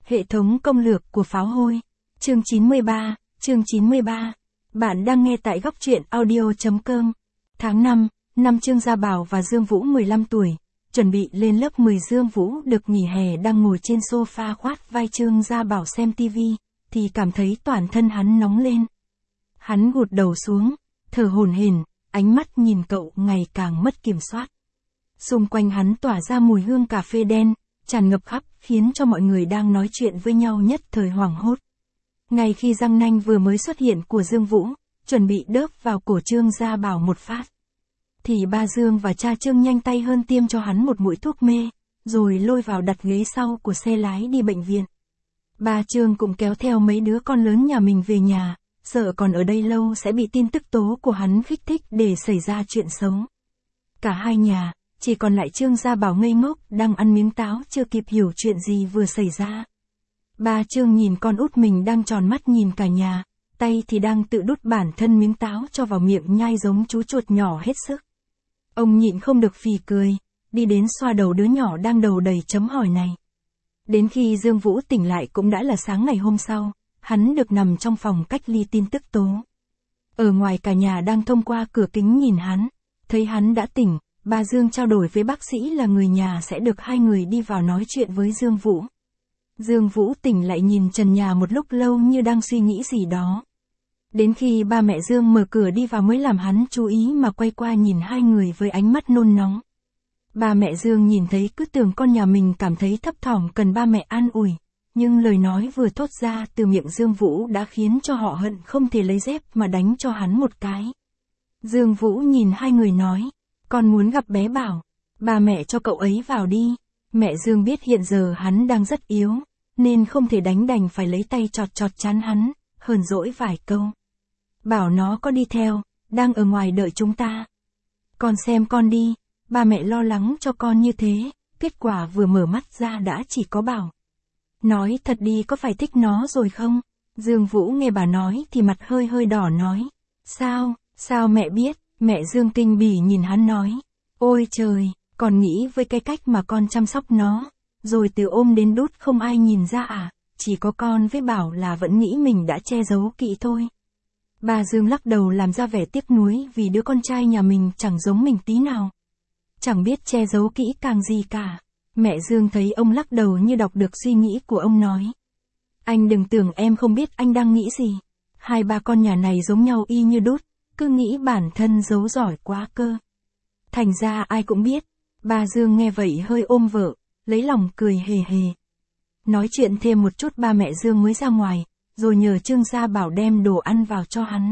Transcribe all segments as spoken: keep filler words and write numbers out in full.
Hệ thống công lược của pháo hôi. Chương chín mươi ba, chương chín mươi ba. Bạn đang nghe tại góc truyện audio chấm com. Tháng năm, năm Trương Gia Bảo và Dương Vũ mười lăm tuổi, chuẩn bị lên lớp mười. Dương Vũ được nghỉ hè đang ngồi trên sofa khoát vai Trương Gia Bảo xem tivi, thì cảm thấy toàn thân hắn nóng lên. Hắn gục đầu xuống, thở hổn hển, ánh mắt nhìn cậu ngày càng mất kiểm soát. Xung quanh hắn tỏa ra mùi hương cà phê đen, tràn ngập khắp, khiến cho mọi người đang nói chuyện với nhau nhất thời hoảng hốt. Ngay khi răng nanh vừa mới xuất hiện của Dương Vũ, chuẩn bị đớp vào cổ Trương Gia Bảo một phát, thì ba Dương và cha Trương nhanh tay hơn tiêm cho hắn một mũi thuốc mê, rồi lôi vào đặt ghế sau của xe lái đi bệnh viện. Ba Trương cũng kéo theo mấy đứa con lớn nhà mình về nhà, sợ còn ở đây lâu sẽ bị tin tức tố của hắn kích thích để xảy ra chuyện xấu. Cả hai nhà, chỉ còn lại Trương Gia Bảo ngây ngốc đang ăn miếng táo chưa kịp hiểu chuyện gì vừa xảy ra. Ba Trương nhìn con út mình đang tròn mắt nhìn cả nhà, tay thì đang tự đút bản thân miếng táo cho vào miệng nhai giống chú chuột nhỏ hết sức. Ông nhịn không được phì cười, đi đến xoa đầu đứa nhỏ đang đầu đầy chấm hỏi này. Đến khi Dương Vũ tỉnh lại cũng đã là sáng ngày hôm sau, hắn được nằm trong phòng cách ly tin tức tố. Ở ngoài cả nhà đang thông qua cửa kính nhìn hắn, thấy hắn đã tỉnh, bà Dương trao đổi với bác sĩ là người nhà sẽ được hai người đi vào nói chuyện với Dương Vũ. Dương Vũ tỉnh lại nhìn trần nhà một lúc lâu như đang suy nghĩ gì đó. Đến khi ba mẹ Dương mở cửa đi vào mới làm hắn chú ý mà quay qua nhìn hai người với ánh mắt nôn nóng. Ba mẹ Dương nhìn thấy cứ tưởng con nhà mình cảm thấy thấp thỏm cần ba mẹ an ủi, nhưng lời nói vừa thốt ra từ miệng Dương Vũ đã khiến cho họ hận không thể lấy dép mà đánh cho hắn một cái. Dương Vũ nhìn hai người nói, con muốn gặp bé Bảo, ba mẹ cho cậu ấy vào đi. Mẹ Dương biết hiện giờ hắn đang rất yếu, nên không thể đánh đành phải lấy tay chọt chọt trán hắn, hờn dỗi vài câu. Bảo nó có đi theo, đang ở ngoài đợi chúng ta. Con xem con đi, ba mẹ lo lắng cho con như thế, kết quả vừa mở mắt ra đã chỉ có Bảo. Nói thật đi, có phải thích nó rồi không? Dương Vũ nghe bà nói thì mặt hơi hơi đỏ nói. Sao, sao mẹ biết? Mẹ Dương kinh bỉ nhìn hắn nói. Ôi trời, con nghĩ với cái cách mà con chăm sóc nó, rồi từ ôm đến đút không ai nhìn ra à, chỉ có con với Bảo là vẫn nghĩ mình đã che giấu kỹ thôi. Bà Dương lắc đầu làm ra vẻ tiếc nuối vì đứa con trai nhà mình chẳng giống mình tí nào. Chẳng biết che giấu kỹ càng gì cả. Mẹ Dương thấy ông lắc đầu như đọc được suy nghĩ của ông nói. Anh đừng tưởng em không biết anh đang nghĩ gì. Hai ba con nhà này giống nhau y như đút, cứ nghĩ bản thân giấu giỏi quá cơ. Thành ra ai cũng biết. Bà Dương nghe vậy hơi ôm vợ, lấy lòng cười hề hề. Nói chuyện thêm một chút ba mẹ Dương mới ra ngoài, rồi nhờ Trương Gia Bảo đem đồ ăn vào cho hắn.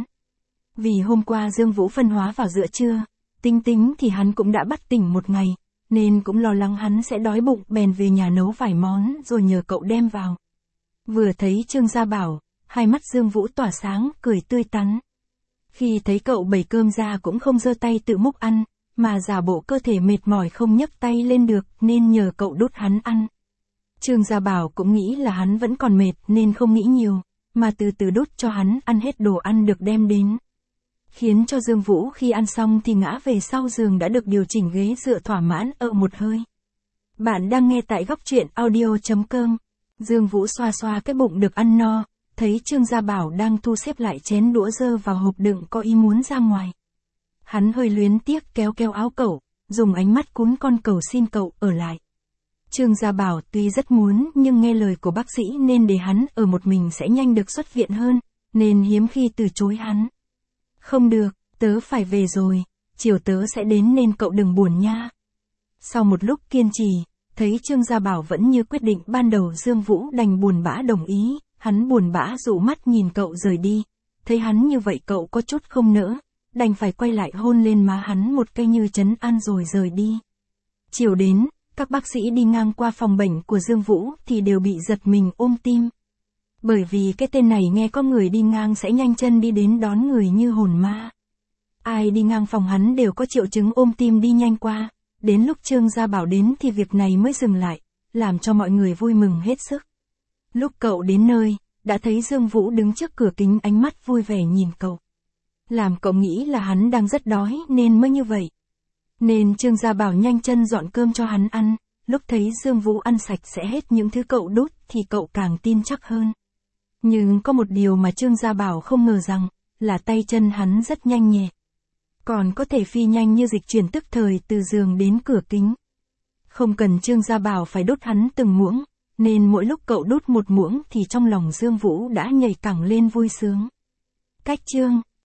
Vì hôm qua Dương Vũ phân hóa vào giữa trưa, tính tính thì hắn cũng đã bắt tỉnh một ngày, nên cũng lo lắng hắn sẽ đói bụng bèn về nhà nấu vài món rồi nhờ cậu đem vào. Vừa thấy Trương Gia Bảo, hai mắt Dương Vũ tỏa sáng, cười tươi tắn. Khi thấy cậu bày cơm ra cũng không giơ tay tự múc ăn, mà giả bộ cơ thể mệt mỏi không nhấc tay lên được nên nhờ cậu đút hắn ăn. Trương Gia Bảo cũng nghĩ là hắn vẫn còn mệt nên không nghĩ nhiều, mà từ từ đút cho hắn ăn hết đồ ăn được đem đến. Khiến cho Dương Vũ khi ăn xong thì ngã về sau giường đã được điều chỉnh ghế dựa thỏa mãn ở một hơi. Bạn đang nghe tại góc truyện audio chấm com. Dương Vũ xoa xoa cái bụng được ăn no, thấy Trương Gia Bảo đang thu xếp lại chén đũa dơ vào hộp đựng có ý muốn ra ngoài. Hắn hơi luyến tiếc kéo kéo áo cậu, dùng ánh mắt cún con cầu xin cậu ở lại. Trương Gia Bảo tuy rất muốn nhưng nghe lời của bác sĩ nên để hắn ở một mình sẽ nhanh được xuất viện hơn, nên hiếm khi từ chối hắn. Không được, tớ phải về rồi, chiều tớ sẽ đến nên cậu đừng buồn nha. Sau một lúc kiên trì, thấy Trương Gia Bảo vẫn như quyết định ban đầu, Dương Vũ đành buồn bã đồng ý, hắn buồn bã dụ mắt nhìn cậu rời đi, thấy hắn như vậy cậu có chút không nỡ, đành phải quay lại hôn lên má hắn một cái như trấn an rồi rời đi. Chiều đến, các bác sĩ đi ngang qua phòng bệnh của Dương Vũ thì đều bị giật mình ôm tim. Bởi vì cái tên này nghe có người đi ngang sẽ nhanh chân đi đến đón người như hồn ma. Ai đi ngang phòng hắn đều có triệu chứng ôm tim đi nhanh qua, đến lúc Trương Gia Bảo đến thì việc này mới dừng lại, làm cho mọi người vui mừng hết sức. Lúc cậu đến nơi, đã thấy Dương Vũ đứng trước cửa kính ánh mắt vui vẻ nhìn cậu. Làm cậu nghĩ là hắn đang rất đói nên mới như vậy. Nên Trương Gia Bảo nhanh chân dọn cơm cho hắn ăn, lúc thấy Dương Vũ ăn sạch sẽ hết những thứ cậu đút thì cậu càng tin chắc hơn. Nhưng có một điều mà Trương Gia Bảo không ngờ rằng, là tay chân hắn rất nhanh nhẹ. Còn có thể phi nhanh như dịch chuyển tức thời từ giường đến cửa kính. Không cần Trương Gia Bảo phải đút hắn từng muỗng, nên mỗi lúc cậu đút một muỗng thì trong lòng Dương Vũ đã nhảy cẳng lên vui sướng. Cách Trương